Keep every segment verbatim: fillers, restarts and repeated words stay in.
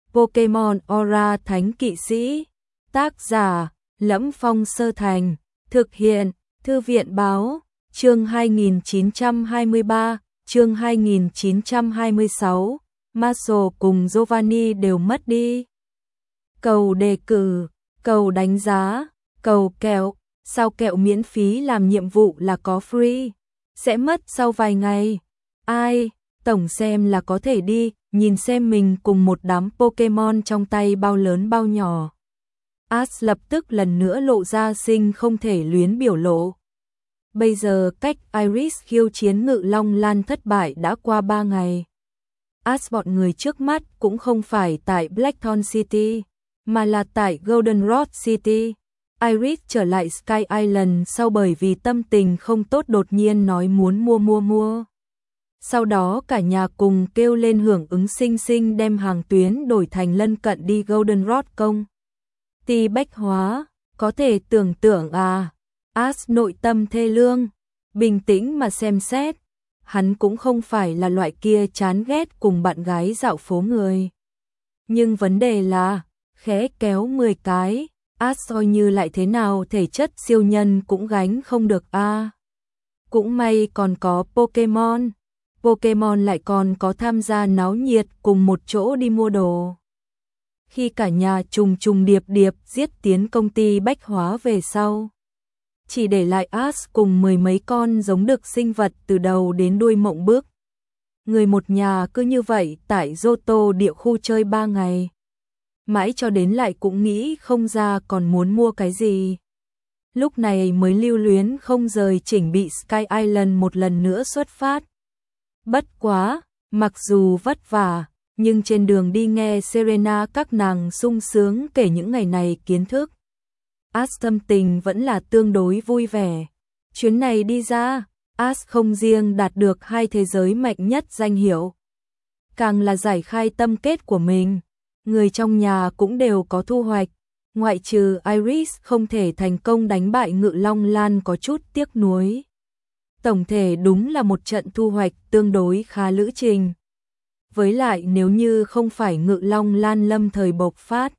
Pokemon Aura Thánh Kỵ Sĩ. Tác giả: Lẫm Phong Sơ Thành. Thực hiện: Thư viện Báo. Chương hai nghìn chín trăm hai mươi ba, chương hai nghìn chín trăm hai mươi sáu. Marshall cùng Giovanni đều mất đi. Cầu đề cử, cầu đánh giá, cầu kẹo. Sao kẹo miễn phí làm nhiệm vụ là có free, sẽ mất sau vài ngày. Ai, tổng xem là có thể đi, nhìn xem mình cùng một đám Pokemon trong tay bao lớn bao nhỏ. Ash lập tức lần nữa lộ ra sinh không thể luyến biểu lộ. Bây giờ cách Iris khiêu chiến Ngự Long Lan thất bại đã qua ba ngày. Ash bọn người trước mắt cũng không phải tại Blackthorn City, mà là tại Goldenrod City. Iris trở lại Sky Island sau bởi vì tâm tình không tốt đột nhiên nói muốn mua mua mua. Sau đó cả nhà cùng kêu lên hưởng ứng sinh sinh đem hàng tuyến đổi thành lân cận đi Goldenrod công. Ty bách hóa, có thể tưởng tượng à, Ash nội tâm thê lương, bình tĩnh mà xem xét. Hắn cũng không phải là loại kia chán ghét cùng bạn gái dạo phố người. Nhưng vấn đề là, khẽ kéo mười cái, Ash coi như lại thế nào thể chất siêu nhân cũng gánh không được a. À. Cũng may còn có Pokemon. Pokemon lại còn có tham gia náo nhiệt cùng một chỗ đi mua đồ. Khi cả nhà trùng trùng điệp điệp giết tiến công ty bách hóa về sau, chỉ để lại Ash cùng mười mấy con giống đực sinh vật từ đầu đến đuôi mộng bước. Người một nhà cứ như vậy tại Johto địa khu chơi ba ngày. Mãi cho đến lại cũng nghĩ không ra còn muốn mua cái gì. Lúc này mới lưu luyến không rời chỉnh bị Sky Island một lần nữa xuất phát. Bất quá, mặc dù vất vả, nhưng trên đường đi nghe Serena các nàng sung sướng kể những ngày này kiến thức. Ash tâm tình vẫn là tương đối vui vẻ. Chuyến này đi ra, Ash không riêng đạt được hai thế giới mạnh nhất danh hiệu, càng là giải khai tâm kết của mình. Người trong nhà cũng đều có thu hoạch, ngoại trừ Iris không thể thành công đánh bại Ngự Long Lan có chút tiếc nuối. Tổng thể đúng là một trận thu hoạch tương đối khá lữ trình. Với lại nếu như không phải Ngự Long Lan lâm thời bộc phát,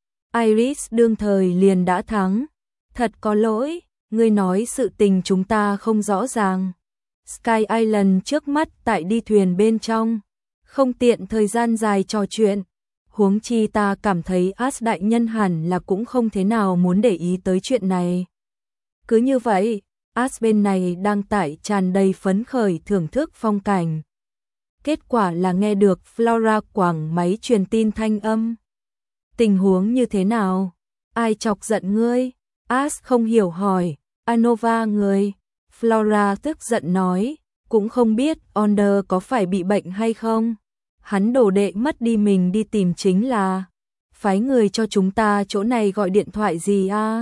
Iris đương thời liền đã thắng. Thật có lỗi, ngươi nói sự tình chúng ta không rõ ràng. Sky Island trước mắt tại đi thuyền bên trong, không tiện thời gian dài trò chuyện. Huống chi ta cảm thấy Ash đại nhân hẳn là cũng không thế nào muốn để ý tới chuyện này. Cứ như vậy, Ash bên này đang tại tràn đầy phấn khởi thưởng thức phong cảnh. Kết quả là nghe được Flora quảng máy truyền tin thanh âm. Tình huống như thế nào? Ai chọc giận ngươi? Ash không hiểu hỏi. Anova người. Flora tức giận nói, cũng không biết Onder có phải bị bệnh hay không. Hắn đồ đệ mất đi mình đi tìm chính là. Phái người cho chúng ta chỗ này gọi điện thoại gì à?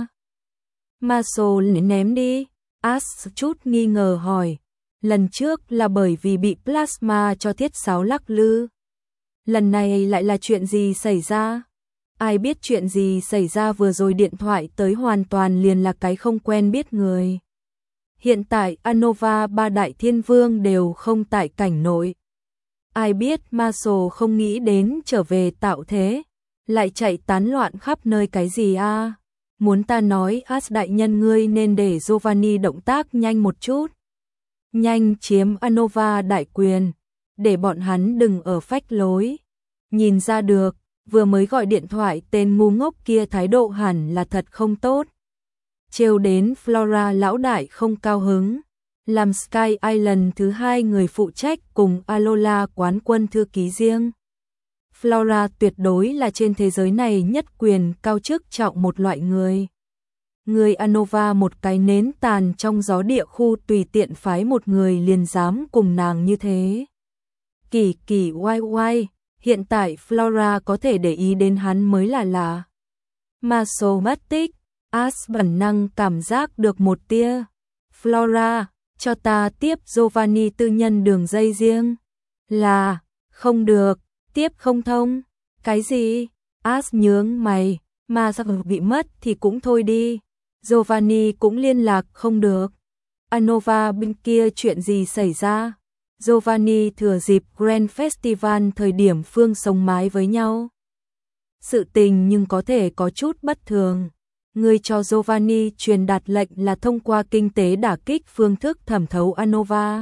Marshall ném đi. Ash chút nghi ngờ hỏi. Lần trước là bởi vì bị plasma cho thiết sáo lắc lư. Lần này lại là chuyện gì xảy ra? Ai biết chuyện gì xảy ra, vừa rồi điện thoại tới hoàn toàn liền là cái không quen biết người. Hiện tại Anova ba đại thiên vương đều không tại cảnh nội. Ai biết Marshall không nghĩ đến trở về tạo thế, lại chạy tán loạn khắp nơi cái gì a? À? Muốn ta nói Ash đại nhân ngươi nên để Giovanni động tác nhanh một chút. Nhanh chiếm Anova đại quyền, để bọn hắn đừng ở phách lối. Nhìn ra được, vừa mới gọi điện thoại tên ngu ngốc kia thái độ hẳn là thật không tốt. Trêu đến Flora lão đại không cao hứng. Làm Sky Island thứ hai người phụ trách cùng Alola quán quân thư ký riêng. Flora tuyệt đối là trên thế giới này nhất quyền cao chức trọng một loại người. Người Anova một cái nến tàn trong gió địa khu tùy tiện phái một người liền dám cùng nàng như thế. Kỳ kỳ oai oai, hiện tại Flora có thể để ý đến hắn mới là lạ. Marshall mất tích, Ash bản năng cảm giác được một tia. Flora, cho ta tiếp Giovanni tư nhân đường dây riêng. Là, không được, tiếp không thông. Cái gì? Ash nhướng mày, mà sao bị mất thì cũng thôi đi. Giovanni cũng liên lạc không được. Anova bên kia chuyện gì xảy ra? Giovanni thừa dịp Grand Festival thời điểm phương sống mái với nhau. Sự tình nhưng có thể có chút bất thường. Người cho Giovanni truyền đạt lệnh là thông qua kinh tế đả kích phương thức thẩm thấu Anova.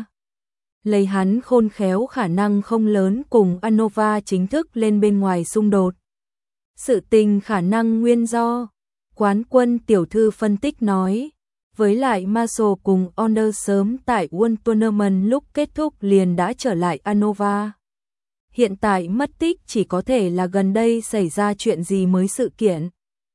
Lấy hắn khôn khéo khả năng không lớn cùng Anova chính thức lên bên ngoài xung đột. Sự tình khả năng nguyên do, quán quân tiểu thư phân tích nói, với lại Marshall cùng Onder sớm tại World Tournament lúc kết thúc liền đã trở lại Anova. Hiện tại mất tích chỉ có thể là gần đây xảy ra chuyện gì mới sự kiện.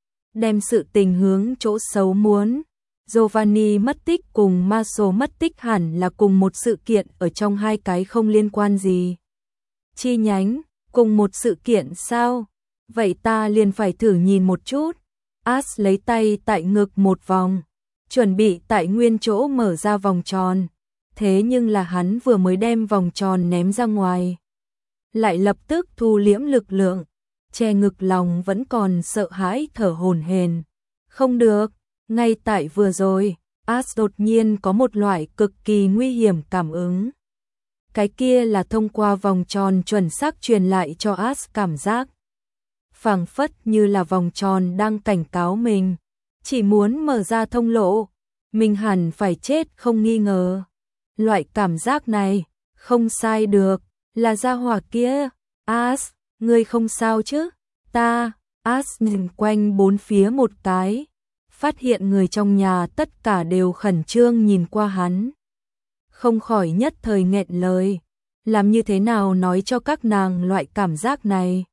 Đem sự tình hướng chỗ xấu muốn. Giovanni mất tích cùng Marshall mất tích hẳn là cùng một sự kiện ở trong hai cái không liên quan gì. Chi nhánh, cùng một sự kiện sao? Vậy ta liền phải thử nhìn một chút. As lấy tay tại ngực một vòng, chuẩn bị tại nguyên chỗ mở ra vòng tròn. Thế nhưng là hắn vừa mới đem vòng tròn ném ra ngoài, lại lập tức thu liễm lực lượng, che ngực lòng vẫn còn sợ hãi thở hổn hển. Không được, ngay tại vừa rồi, As đột nhiên có một loại cực kỳ nguy hiểm cảm ứng. Cái kia là thông qua vòng tròn chuẩn xác truyền lại cho As cảm giác. Phảng phất như là vòng tròn đang cảnh cáo mình, chỉ muốn mở ra thông lộ, mình hẳn phải chết không nghi ngờ. Loại cảm giác này, không sai được, là gia hỏa kia. As, ngươi không sao chứ? Ta, As nhìn quanh bốn phía một cái, phát hiện người trong nhà tất cả đều khẩn trương nhìn qua hắn. Không khỏi nhất thời nghẹn lời, làm như thế nào nói cho các nàng loại cảm giác này?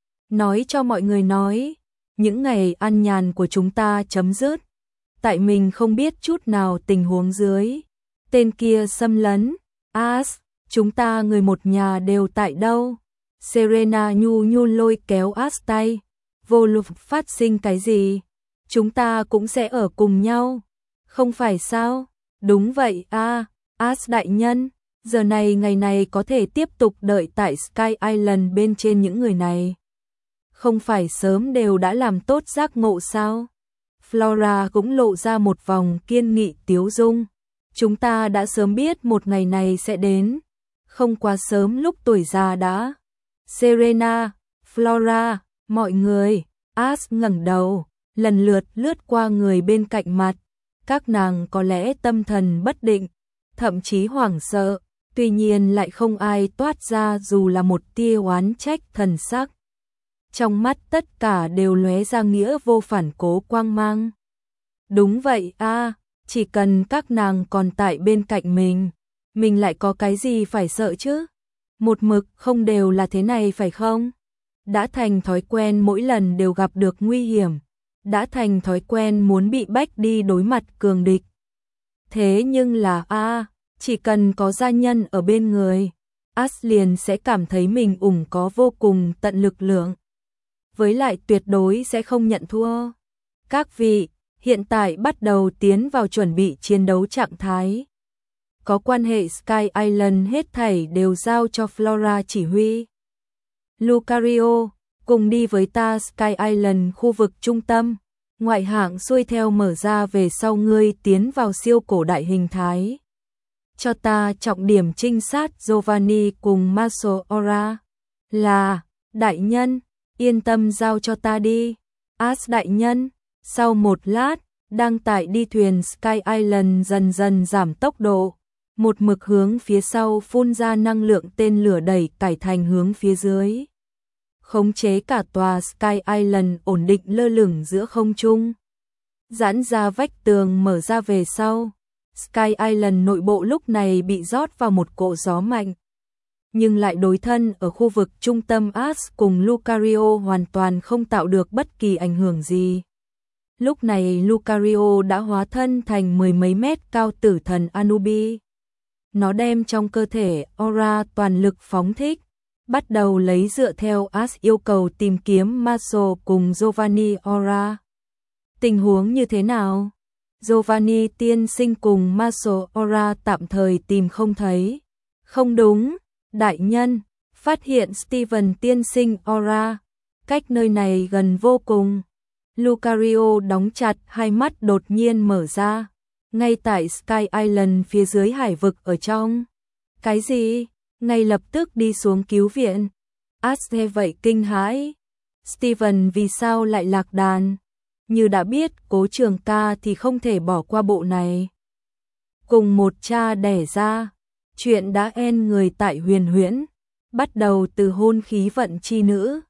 Nói cho mọi người nói, những ngày ăn nhàn của chúng ta chấm dứt. Tại mình không biết chút nào tình huống dưới. Tên kia xâm lấn. As, chúng ta người một nhà đều tại đâu? Serena nhu nhu lôi kéo As tay. Vô lực phát sinh cái gì? Chúng ta cũng sẽ ở cùng nhau. Không phải sao? Đúng vậy a, à, As đại nhân. Giờ này ngày này có thể tiếp tục đợi tại Sky Island bên trên những người này. Không phải sớm đều đã làm tốt giác ngộ sao? Flora cũng lộ ra một vòng kiên nghị tiếu dung. Chúng ta đã sớm biết một ngày này sẽ đến. Không quá sớm lúc tuổi già đã. Serena, Flora, mọi người. As ngẩng đầu, lần lượt lướt qua người bên cạnh mặt. Các nàng có lẽ tâm thần bất định, thậm chí hoảng sợ. Tuy nhiên lại không ai toát ra dù là một tia oán trách thần sắc. Trong mắt tất cả đều lóe ra nghĩa vô phản cố quang mang. Đúng vậy a, à, chỉ cần các nàng còn tại bên cạnh mình, mình lại có cái gì phải sợ chứ? Một mực không đều là thế này phải không? Đã thành thói quen mỗi lần đều gặp được nguy hiểm, đã thành thói quen muốn bị bách đi đối mặt cường địch. Thế nhưng là a, à, chỉ cần có gia nhân ở bên người, As liền sẽ cảm thấy mình ủng có vô cùng tận lực lượng. Với lại tuyệt đối sẽ không nhận thua. Các vị, hiện tại bắt đầu tiến vào chuẩn bị chiến đấu trạng thái. Có quan hệ Sky Island hết thảy đều giao cho Flora chỉ huy. Lucario, cùng đi với ta Sky Island khu vực trung tâm. Ngoại hạng xuôi theo mở ra về sau ngươi tiến vào siêu cổ đại hình thái. Cho ta trọng điểm trinh sát Giovanni cùng Marshall Ora. Là, đại nhân. Yên tâm giao cho ta đi. As đại nhân, sau một lát, đang tại đi thuyền Sky Island dần dần giảm tốc độ, một mực hướng phía sau phun ra năng lượng tên lửa đẩy cải thành hướng phía dưới. Khống chế cả tòa Sky Island ổn định lơ lửng giữa không trung. Giãn ra vách tường mở ra về sau. Sky Island nội bộ lúc này bị rót vào một cỗ gió mạnh. Nhưng lại đối thân ở khu vực trung tâm As cùng Lucario hoàn toàn không tạo được bất kỳ ảnh hưởng gì. Lúc này Lucario đã hóa thân thành mười mấy mét cao tử thần Anubi. Nó đem trong cơ thể aura toàn lực phóng thích, bắt đầu lấy dựa theo As yêu cầu tìm kiếm Marshall cùng Giovanni aura. Tình huống như thế nào? Giovanni tiên sinh cùng Marshall aura tạm thời tìm không thấy. Không đúng. Đại nhân, phát hiện Steven tiên sinh aura, cách nơi này gần vô cùng. Lucario đóng chặt hai mắt đột nhiên mở ra, ngay tại Sky Island phía dưới hải vực ở trong. Cái gì? Ngay lập tức đi xuống cứu viện. As nghe vậy kinh hãi. Steven vì sao lại lạc đàn? Như đã biết Cố Trường Ca thì không thể bỏ qua bộ này. Cùng một cha đẻ ra, chuyện đã en người tại Huyền Huyễn, bắt đầu từ hôn khí vận chi nữ,